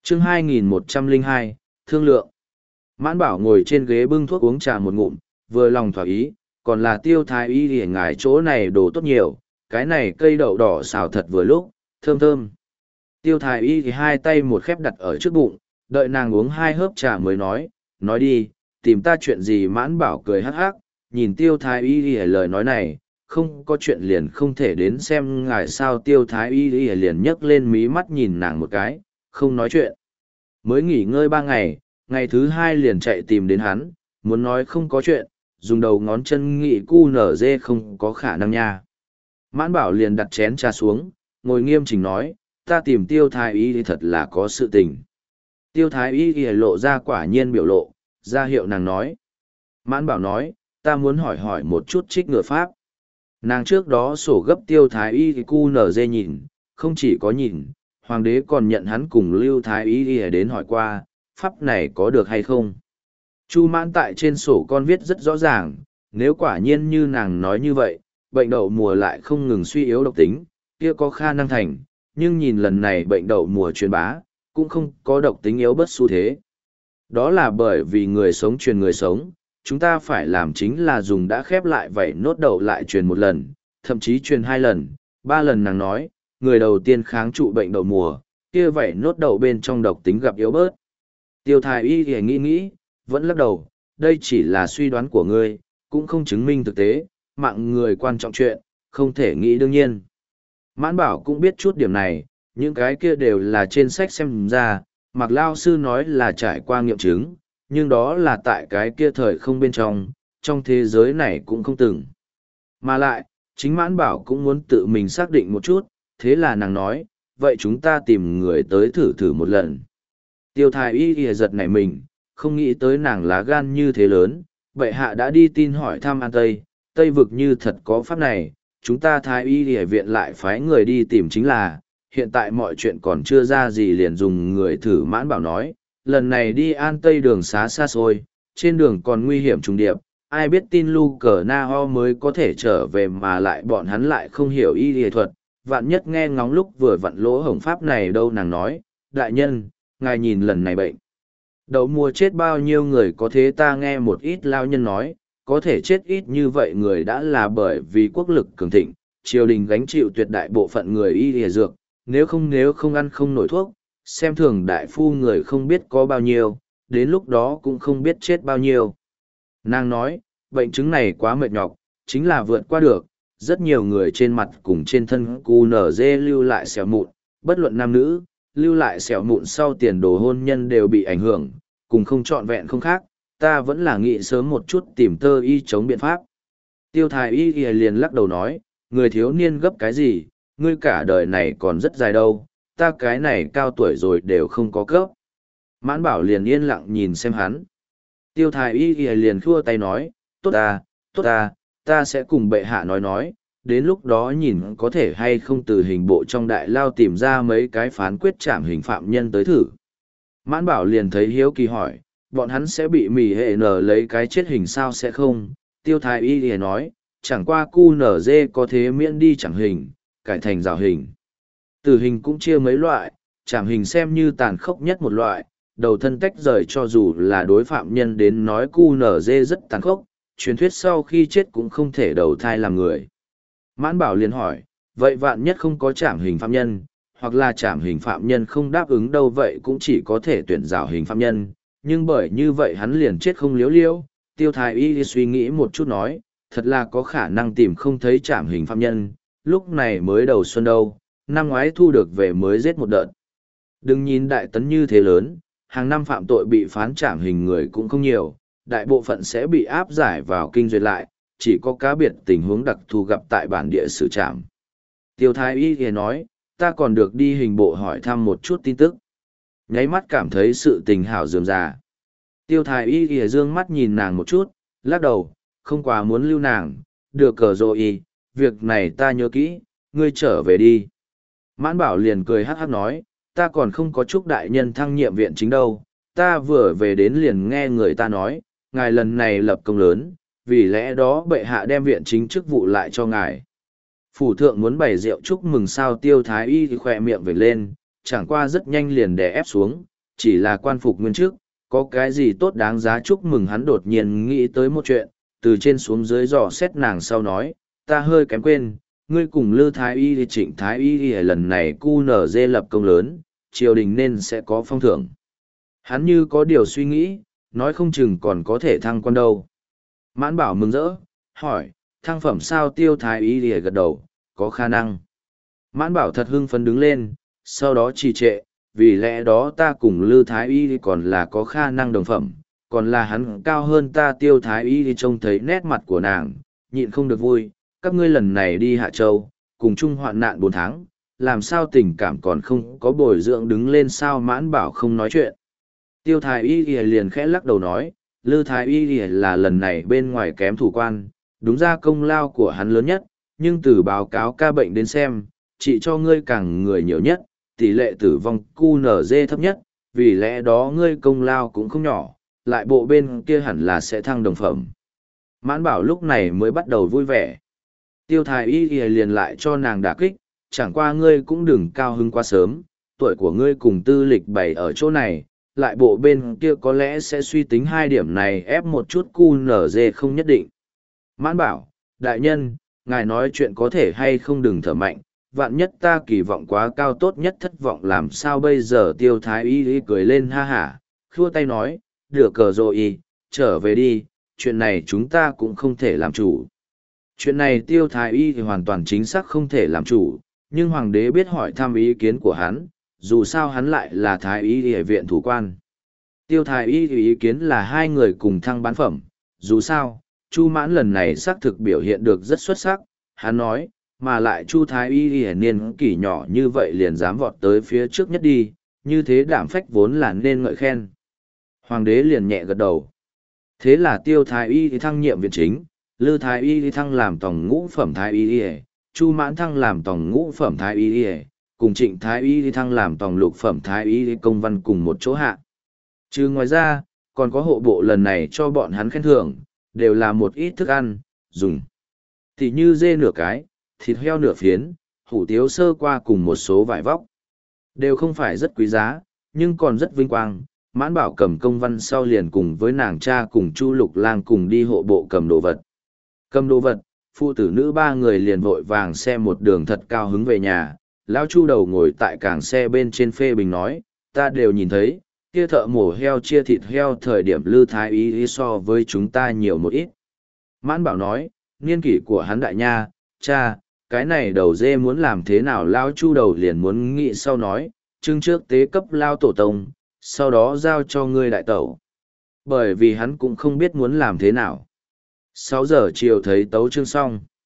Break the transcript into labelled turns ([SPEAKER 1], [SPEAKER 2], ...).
[SPEAKER 1] chương 2102, thương lượng. Mãn Bảo ngồi trên ghế bưng thuốc uống trà một ngụm, vừa lòng thỏa ý, còn là Tiêu Thái Y thì ngài chỗ này đồ tốt nhiều, cái này cây đậu đỏ xào thật vừa lúc, thơm thơm. Tiêu Thái Y thì hai tay một khép đặt ở trước bụng, đợi nàng uống hai hớp trà mới nói đi, tìm ta chuyện gì. Mãn Bảo cười hắc hắc, nhìn Tiêu Thái Y thì lời nói này, không có chuyện liền không thể đến xem ngài sao. Tiêu Thái Y thì liền nhấc lên mí mắt nhìn nàng một cái, không nói chuyện. Mới nghỉ ngơi 3 ngày, ngày thứ 2 liền chạy tìm đến hắn, muốn nói không có chuyện, dùng đầu ngón chân nghị cu nở dê không có khả năng nha. Mãn Bảo liền đặt chén trà xuống, ngồi nghiêm chỉnh nói, ta tìm Tiêu Thái Y thì thật là có sự tình. Tiêu Thái Y thì lộ ra quả nhiên biểu lộ, ra hiệu nàng nói. Mãn Bảo nói, ta muốn hỏi một chút trích ngựa pháp. Nàng trước đó sổ gấp Tiêu Thái Y thì cu nở dê nhìn, không chỉ có nhìn, hoàng đế còn nhận hắn cùng Lưu Thái Y thì đến hỏi qua, pháp này có được hay không. Chu Mãn tại trên sổ con viết rất rõ ràng, nếu quả nhiên như nàng nói như vậy, bệnh đậu mùa lại không ngừng suy yếu độc tính, kia có khả năng thành, nhưng nhìn lần này bệnh đậu mùa truyền bá, cũng không có độc tính yếu bớt xu thế. Đó là bởi vì người sống truyền người sống, chúng ta phải làm chính là dùng đã khép lại vậy nốt đậu lại truyền một lần, thậm chí truyền 2 lần, 3 lần. Nàng nói, người đầu tiên kháng trụ bệnh đậu mùa, kia vậy nốt đậu bên trong độc tính gặp yếu bớt. Tiêu Thái Y thì nghĩ, vẫn lắc đầu, đây chỉ là suy đoán của ngươi, cũng không chứng minh thực tế, mạng người quan trọng chuyện, không thể nghĩ đương nhiên. Mãn Bảo cũng biết chút điểm này, những cái kia đều là trên sách xem ra, Mạc Lao Sư nói là trải qua nghiệm chứng, nhưng đó là tại cái kia thời không bên trong thế giới này cũng không từng. Mà lại, chính Mãn Bảo cũng muốn tự mình xác định một chút, thế là nàng nói, vậy chúng ta tìm người tới thử một lần. Tiêu Thái Y thì giật nảy mình, không nghĩ tới nàng lá gan như thế lớn, bệ hạ đã đi tin hỏi thăm An Tây, Tây vực như thật có pháp này, chúng ta Thái Y thì viện lại phái người đi tìm chính là, hiện tại mọi chuyện còn chưa ra gì liền dùng người thử. Mãn Bảo nói, lần này đi An Tây đường xá xa xôi, trên đường còn nguy hiểm trùng điệp, ai biết tin Lu Cờ Na Ho mới có thể trở về mà lại bọn hắn lại không hiểu y y thuật, vạn nhất nghe ngóng lúc vừa vặn lỗ hổng pháp này đâu. Nàng nói, đại nhân, ngài nhìn lần này bệnh đậu mùa chết bao nhiêu người có thế ta nghe một ít lao nhân nói, có thể chết ít như vậy người đã là bởi vì quốc lực cường thịnh, triều đình gánh chịu tuyệt đại bộ phận người y y dược, nếu không ăn không nổi thuốc, xem thường đại phu người không biết có bao nhiêu, đến lúc đó cũng không biết chết bao nhiêu. Nàng nói, bệnh chứng này quá mệt nhọc, chính là vượt qua được, rất nhiều người trên mặt cùng trên thân cu nở dê lưu lại sẹo mụn, bất luận nam nữ, lưu lại sẹo mụn sau tiền đồ hôn nhân đều bị ảnh hưởng, cùng không trọn vẹn không khác, ta vẫn là nghĩ sớm một chút tìm tơ y chống biện pháp. Tiêu Thái Y liền lắc đầu nói, người thiếu niên gấp cái gì, ngươi cả đời này còn rất dài đâu, ta cái này cao tuổi rồi đều không có cấp. Mãn Bảo liền yên lặng nhìn xem hắn. Tiêu Thái Y liền khua tay nói, tốt ta, ta sẽ cùng bệ hạ nói, đến lúc đó nhìn có thể hay không từ hình bộ trong đại lao tìm ra mấy cái phán quyết trảm hình phạm nhân tới thử. Mãn Bảo liền thấy hiếu kỳ hỏi, bọn hắn sẽ bị mỉ hệ nở lấy cái chết hình sao sẽ không? Tiêu Thái Y liền nói, chẳng qua cu nở dê có thế miễn đi chẳng hình, cải thành rào hình. Tử hình cũng chia mấy loại, trảm hình xem như tàn khốc nhất một loại, đầu thân tách rời cho dù là đối phạm nhân đến nói cu nở dê rất tàn khốc, truyền thuyết sau khi chết cũng không thể đầu thai làm người. Mãn Bảo liền hỏi, vậy vạn nhất không có trảm hình phạm nhân, hoặc là trảm hình phạm nhân không đáp ứng đâu vậy cũng chỉ có thể tuyển rào hình phạm nhân, nhưng bởi như vậy hắn liền chết không liếu liếu. Tiêu Thái Y suy nghĩ một chút nói, thật là có khả năng tìm không thấy trảm hình phạm nhân, lúc này mới đầu xuân đâu, năm ngoái thu được về mới giết một đợt. Đừng nhìn Đại Tấn như thế lớn, hàng năm phạm tội bị phán trảm hình người cũng không nhiều, đại bộ phận sẽ bị áp giải vào kinh duyệt lại, chỉ có cá biệt tình huống đặc thù gặp tại bản địa xử trảm. Tiêu Thái Y thì nói, ta còn được đi hình bộ hỏi thăm một chút tin tức. Nháy mắt cảm thấy sự tình hảo dườm già. Tiêu Thái Y thì dương mắt nhìn nàng một chút, lắc đầu, không quá muốn lưu nàng, được cờ rồi, việc này ta nhớ kỹ, ngươi trở về đi. Mãn Bảo liền cười hắc hắc nói, ta còn không có chúc đại nhân thăng nhiệm viện chính đâu, ta vừa về đến liền nghe người ta nói, ngài lần này lập công lớn, vì lẽ đó bệ hạ đem viện chính chức vụ lại cho ngài. Phủ thượng muốn bày rượu chúc mừng sao? Tiêu Thái Y thì khỏe miệng vểnh lên, chẳng qua rất nhanh liền đè ép xuống, chỉ là quan phục nguyên chức, có cái gì tốt đáng giá chúc mừng. Hắn đột nhiên nghĩ tới một chuyện, từ trên xuống dưới dò xét nàng sau nói, ta hơi kém quên, ngươi cùng Lư Thái Y thì Trịnh Thái Y thì lần này cu nở dê lập công lớn, triều đình nên sẽ có phong thưởng. Hắn như có điều suy nghĩ, nói không chừng còn có thể thăng quan đâu. Mãn Bảo mừng rỡ, hỏi, thăng phẩm sao? Tiêu Thái Y thì gật đầu, có khả năng. Mãn Bảo thật hưng phấn đứng lên, sau đó trì trệ, vì lẽ đó ta cùng Lư Thái Y còn là có khả năng đồng phẩm, còn là hắn cao hơn ta. Tiêu Thái Y thì trông thấy nét mặt của nàng, nhịn không được vui, các ngươi lần này đi Hạ Châu, cùng chung hoạn nạn 4 tháng, làm sao tình cảm còn không có bồi dưỡng đứng lên sao? Mãn Bảo không nói chuyện. Tiêu Thái Y liền khẽ lắc đầu nói, Lư Thái Y là lần này bên ngoài kém thủ quan, đúng ra công lao của hắn lớn nhất, nhưng từ báo cáo ca bệnh đến xem, trị cho ngươi càng người nhiều nhất, tỷ lệ tử vong QNZ thấp nhất, vì lẽ đó ngươi công lao cũng không nhỏ, lại bộ bên kia hẳn là sẽ thăng đồng phẩm. Mãn Bảo lúc này mới bắt đầu vui vẻ. Tiêu Thái Y liền lại cho nàng đả kích, chẳng qua ngươi cũng đừng cao hứng quá sớm, tuổi của ngươi cùng tư lịch bày ở chỗ này, lại bộ bên kia có lẽ sẽ suy tính 2 điểm này ép một chút QNZ không nhất định. Mãn Bảo, đại nhân, ngài nói chuyện có thể hay không đừng thở mạnh, vạn nhất ta kỳ vọng quá cao tốt nhất thất vọng làm sao bây giờ? Tiêu Thái Y cười lên ha hả, khua tay nói, được cờ rồi, trở về đi, chuyện này chúng ta cũng không thể làm chủ. Chuyện này Tiêu Thái Y thì hoàn toàn chính xác không thể làm chủ, nhưng hoàng đế biết hỏi thăm ý kiến của hắn, dù sao hắn lại là Thái Y y viện thủ quan. Tiêu Thái Y thì ý kiến là 2 người cùng thăng bán phẩm, dù sao, Chu Mãn lần này xác thực biểu hiện được rất xuất sắc, hắn nói, mà lại Chu Thái Y y niên kỷ nhỏ như vậy liền dám vọt tới phía trước nhất đi, như thế đảm phách vốn là nên ngợi khen. Hoàng đế liền nhẹ gật đầu. Thế là Tiêu Thái Y thì thăng nhiệm viện chính, Lư Thái Y thì thăng làm tổng ngũ phẩm Thái Y, Chu Mãn thăng làm tổng ngũ phẩm Thái Y, cùng Trịnh Thái Y thì thăng làm tổng lục phẩm Thái Y, công văn cùng một chỗ hạ. Chứ ngoài ra, còn có hộ bộ lần này cho bọn hắn khen thưởng, đều là một ít thức ăn, dùng. Thì như dê nửa cái, thịt heo nửa phiến, hủ tiếu sơ qua cùng một số vải vóc. Đều không phải rất quý giá, nhưng còn rất vinh quang. Mãn Bảo cầm công văn sau liền cùng với nàng cha cùng Chu Lục Lang cùng đi hộ bộ cầm đồ vật. Cầm đồ vật, phụ tử nữ 3 người liền vội vàng xe một đường thật cao hứng về nhà. Lão Chu đầu ngồi tại cảng xe bên trên phê bình nói, ta đều nhìn thấy, kia thợ mổ heo chia thịt heo thời điểm Lư Thái Y so với chúng ta nhiều một ít. Mãn Bảo nói, niên kỷ của hắn đại nha, cha, cái này đầu dê muốn làm thế nào? Lão Chu đầu liền muốn nghĩ sau nói, trưng trước tế cấp lao tổ tông, sau đó giao cho ngươi đại tẩu. Bởi vì hắn cũng không biết muốn làm thế nào. 6 giờ chiều thấy tấu chương xong.